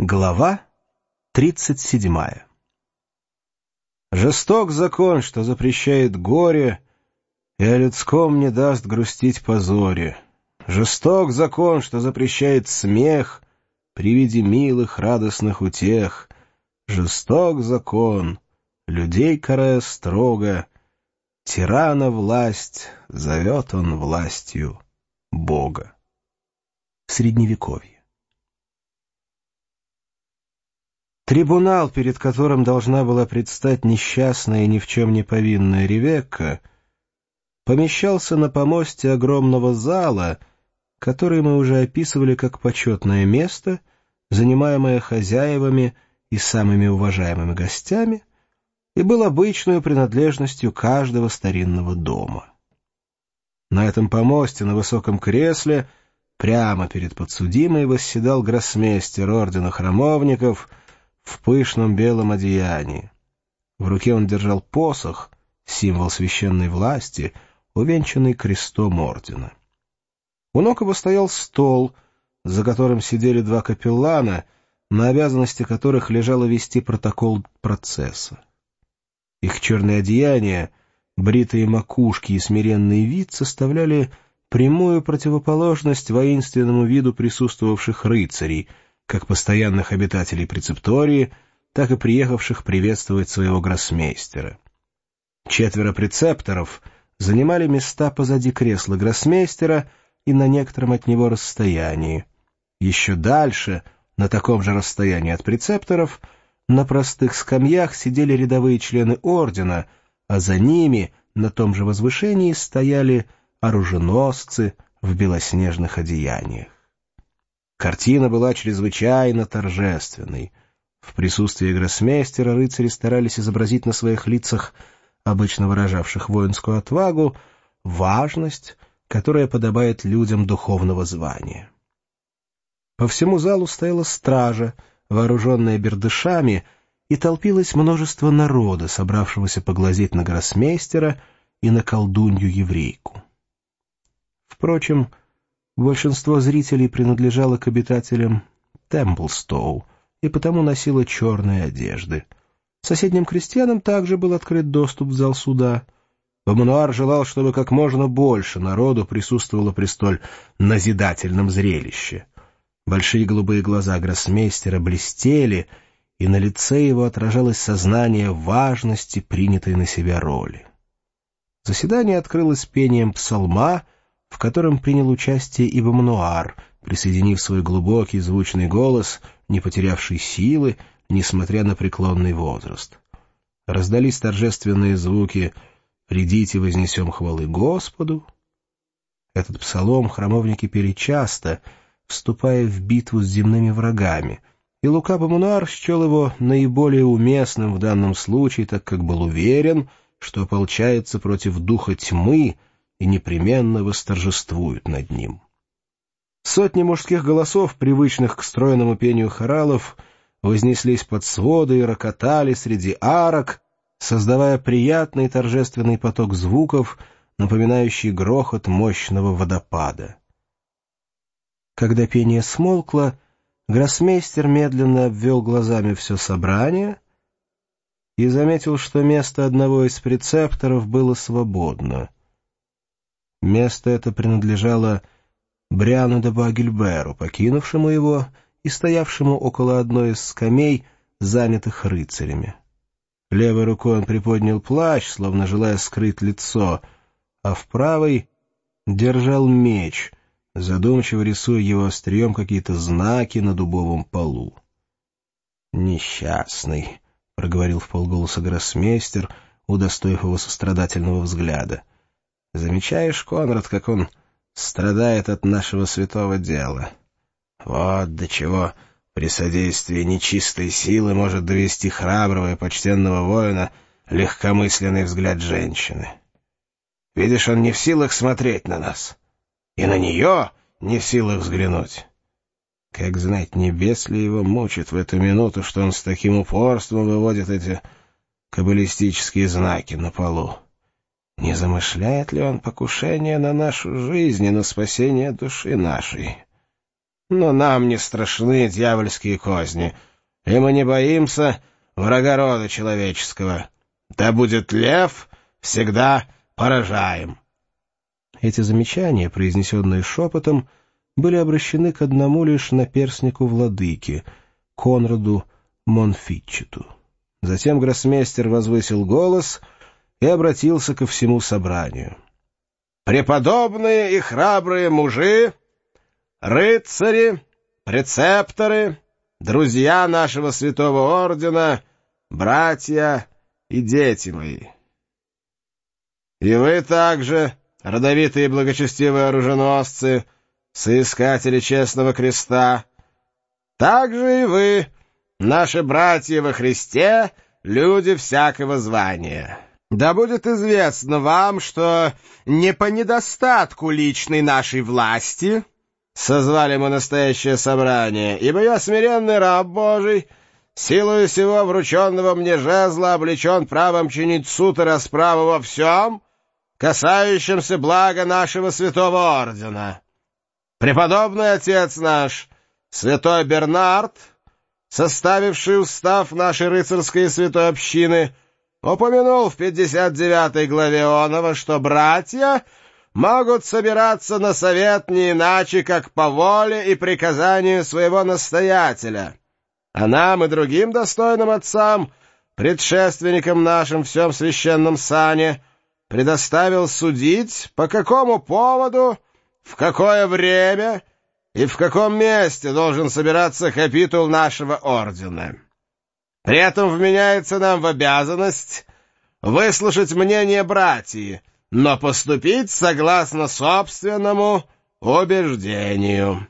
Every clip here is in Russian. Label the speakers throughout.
Speaker 1: Глава 37. Жесток закон, что запрещает горе, и о людском не даст грустить позоре. Жесток закон, что запрещает смех при виде милых радостных утех. Жесток закон, людей карая строго, тирана власть зовет он властью Бога. Средневековье. Трибунал, перед которым должна была предстать несчастная и ни в чем не повинная Ревекка, помещался на помосте огромного зала, который мы уже описывали как почетное место, занимаемое хозяевами и самыми уважаемыми гостями, и был обычной принадлежностью каждого старинного дома. На этом помосте, на высоком кресле, прямо перед подсудимой восседал гроссмейстер ордена храмовников в пышном белом одеянии. В руке он держал посох, символ священной власти, увенчанный крестом ордена. У ног его стоял стол, за которым сидели два капеллана, на обязанности которых лежало вести протокол процесса. Их черные одеяния, бритые макушки и смиренный вид составляли прямую противоположность воинственному виду присутствовавших рыцарей, как постоянных обитателей прецептории, так и приехавших приветствовать своего гроссмейстера. 4 прецепторов занимали места позади кресла гроссмейстера и на некотором от него расстоянии. Еще дальше, на таком же расстоянии от прецепторов, на простых скамьях сидели рядовые члены ордена, а за ними, на том же возвышении, стояли оруженосцы в белоснежных одеяниях. Картина была чрезвычайно торжественной. В присутствии гроссмейстера рыцари старались изобразить на своих лицах, обычно выражавших воинскую отвагу, важность, которая подобает людям духовного звания. По всему залу стояла стража, вооруженная бердышами, и толпилось множество народа, собравшегося поглазеть на гроссмейстера и на колдунью-еврейку. Впрочем, большинство зрителей принадлежало к обитателям Темплстоу и потому носило черные одежды. Соседним крестьянам также был открыт доступ в зал суда. Бомануар желал, чтобы как можно больше народу присутствовало при столь назидательном зрелище. Большие голубые глаза гроссмейстера блестели, и на лице его отражалось сознание важности принятой на себя роли. Заседание открылось пением псалма, в котором принял участие и Бомануар, присоединив свой глубокий звучный голос, не потерявший силы, несмотря на преклонный возраст. Раздались торжественные звуки «Придите, вознесем хвалы Господу». Этот псалом храмовники пели часто, вступая в битву с земными врагами, и Лука Бомануар счел его наиболее уместным в данном случае, так как был уверен, что ополчается против духа тьмы и непременно восторжествуют над ним. Сотни мужских голосов, привычных к стройному пению хоралов, вознеслись под своды и рокотали среди арок, создавая приятный торжественный поток звуков, напоминающий грохот мощного водопада. Когда пение смолкло, гроссмейстер медленно обвел глазами все собрание и заметил, что место одного из прецепторов было свободно. Место это принадлежало Бриану де Багельберу, покинувшему его и стоявшему около одной из скамей, занятых рыцарями. Левой рукой он приподнял плащ, словно желая скрыть лицо, а в правой держал меч, задумчиво рисуя его острием какие-то знаки на дубовом полу. «Несчастный», — проговорил вполголоса гроссмейстер, удостоив его сострадательного взгляда. «Замечаешь, Конрад, как он страдает от нашего святого дела? Вот до чего при содействии нечистой силы может довести храброго и почтенного воина легкомысленный взгляд женщины. Видишь, он не в силах смотреть на нас, и на нее не в силах взглянуть. Как знать, небес ли его мучит в эту минуту, что он с таким упорством выводит эти каббалистические знаки на полу? Не замышляет ли он покушение на нашу жизнь и на спасение души нашей? Но нам не страшны дьявольские козни, и мы не боимся врага рода человеческого. Да будет лев, всегда поражаем». Эти замечания, произнесенные шепотом, были обращены к одному лишь наперснику владыки, Конраду Монфитчету. Затем гроссмейстер возвысил голос и обратился ко всему собранию. «Преподобные и храбрые мужи, рыцари, прецепторы, друзья нашего святого ордена, братья и дети мои. И вы также, родовитые и благочестивые оруженосцы, соискатели честного креста, также и вы, наши братья во Христе, люди всякого звания. Да будет известно вам, что не по недостатку личной нашей власти созвали мы настоящее собрание, ибо я смиренный раб Божий, силою сего врученного мне жезла облечен правом чинить суд и расправу во всем, касающемся блага нашего святого ордена. Преподобный отец наш, святой Бернард, составивший устав нашей рыцарской и святой общины, упомянул в 59 главе оного, что братья могут собираться на совет не иначе, как по воле и приказанию своего настоятеля. А нам и другим достойным отцам, предшественникам нашим в всем священном сане, предоставил судить, по какому поводу, в какое время и в каком месте должен собираться капитул нашего ордена. При этом вменяется нам в обязанность выслушать мнение братьев, но поступить согласно собственному убеждению.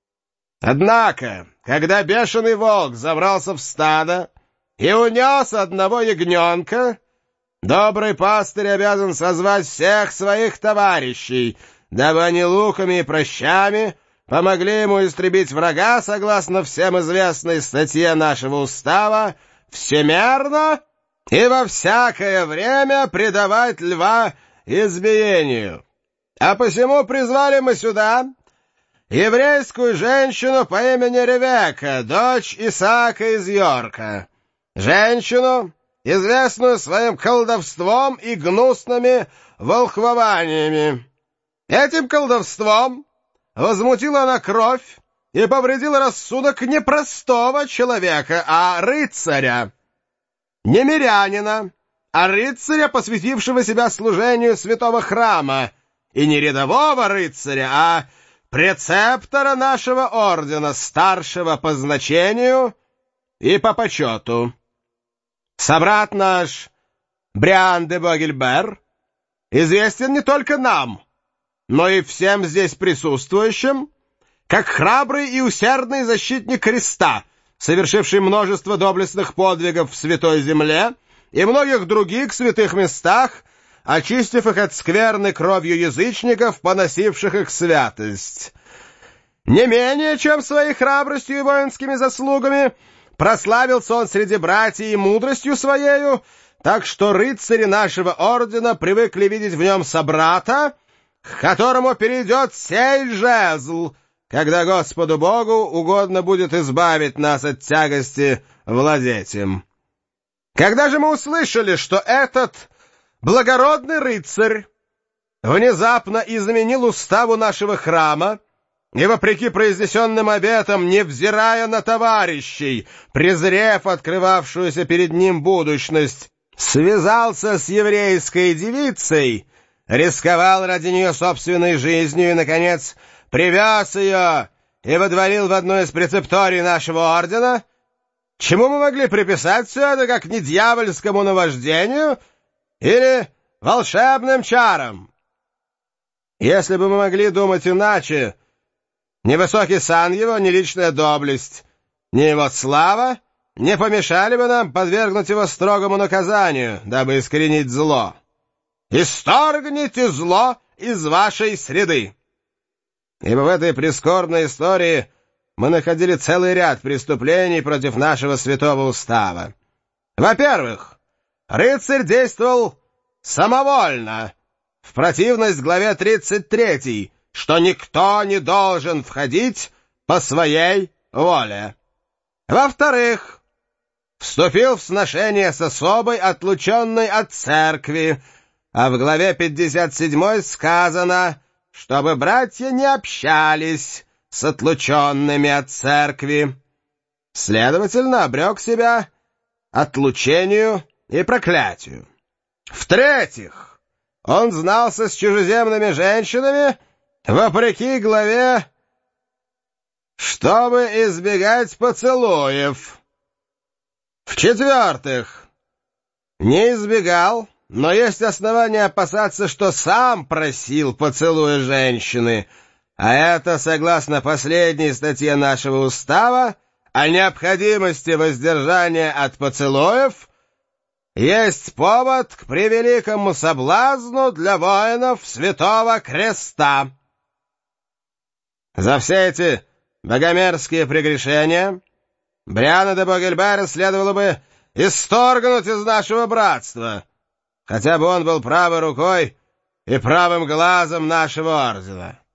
Speaker 1: Однако, когда бешеный волк забрался в стадо и унес одного ягненка, добрый пастырь обязан созвать всех своих товарищей, дабы они луками и прощами помогли ему истребить врага, согласно всем известной статье нашего устава, всемерно и во всякое время предавать льва избиению. А посему призвали мы сюда еврейскую женщину по имени Ревекка, дочь Исаака из Йорка, женщину, известную своим колдовством и гнусными волхвованиями. Этим колдовством возмутила она кровь и повредила рассудок не простого человека, а рыцаря, не мирянина, а рыцаря, посвятившего себя служению святого храма, и не рядового рыцаря, а прецептора нашего ордена, старшего по значению и по почету. Собрат наш Бриан де Богельбер известен не только нам, но и всем здесь присутствующим, как храбрый и усердный защитник креста, совершивший множество доблестных подвигов в Святой Земле и многих других святых местах, очистив их от скверны кровью язычников, поносивших их святость. Не менее, чем своей храбростью и воинскими заслугами, прославился он среди братьев и мудростью своею, так что рыцари нашего ордена привыкли видеть в нем собрата, к которому перейдет сей жезл, когда Господу Богу угодно будет избавить нас от тягости владеть им. Когда же мы услышали, что этот благородный рыцарь внезапно изменил уставу нашего храма и, вопреки произнесенным обетам, невзирая на товарищей, презрев открывавшуюся перед ним будущность, связался с еврейской девицей, рисковал ради нее собственной жизнью и, наконец, привез ее и водворил в одну из прецепторий нашего ордена, чему мы могли приписать все это, как не дьявольскому наваждению или волшебным чарам? Если бы мы могли думать иначе, ни высокий сан его, ни личная доблесть, ни его слава не помешали бы нам подвергнуть его строгому наказанию, дабы искоренить зло. Исторгните зло из вашей среды. Ибо в этой прискорбной истории мы находили целый ряд преступлений против нашего святого устава. Во-первых, рыцарь действовал самовольно, в противность главе 33, что никто не должен входить по своей воле. Во-вторых, вступил в сношение с особой, отлученной от церкви, а в главе 57 сказано, чтобы братья не общались с отлученными от церкви. Следовательно, обрек себя отлучению и проклятию. В-третьих, он знался с чужеземными женщинами, вопреки главе, чтобы избегать поцелуев. В-четвертых, не избегал, но есть основания опасаться, что сам просил поцелуя женщины, а это, согласно последней статье нашего устава, о необходимости воздержания от поцелуев, есть повод к превеликому соблазну для воинов Святого Креста. За все эти богомерзкие прегрешения Бриана де Богельбера следовало бы исторгнуть из нашего братства, хотя бы он был правой рукой и правым глазом нашего ордена.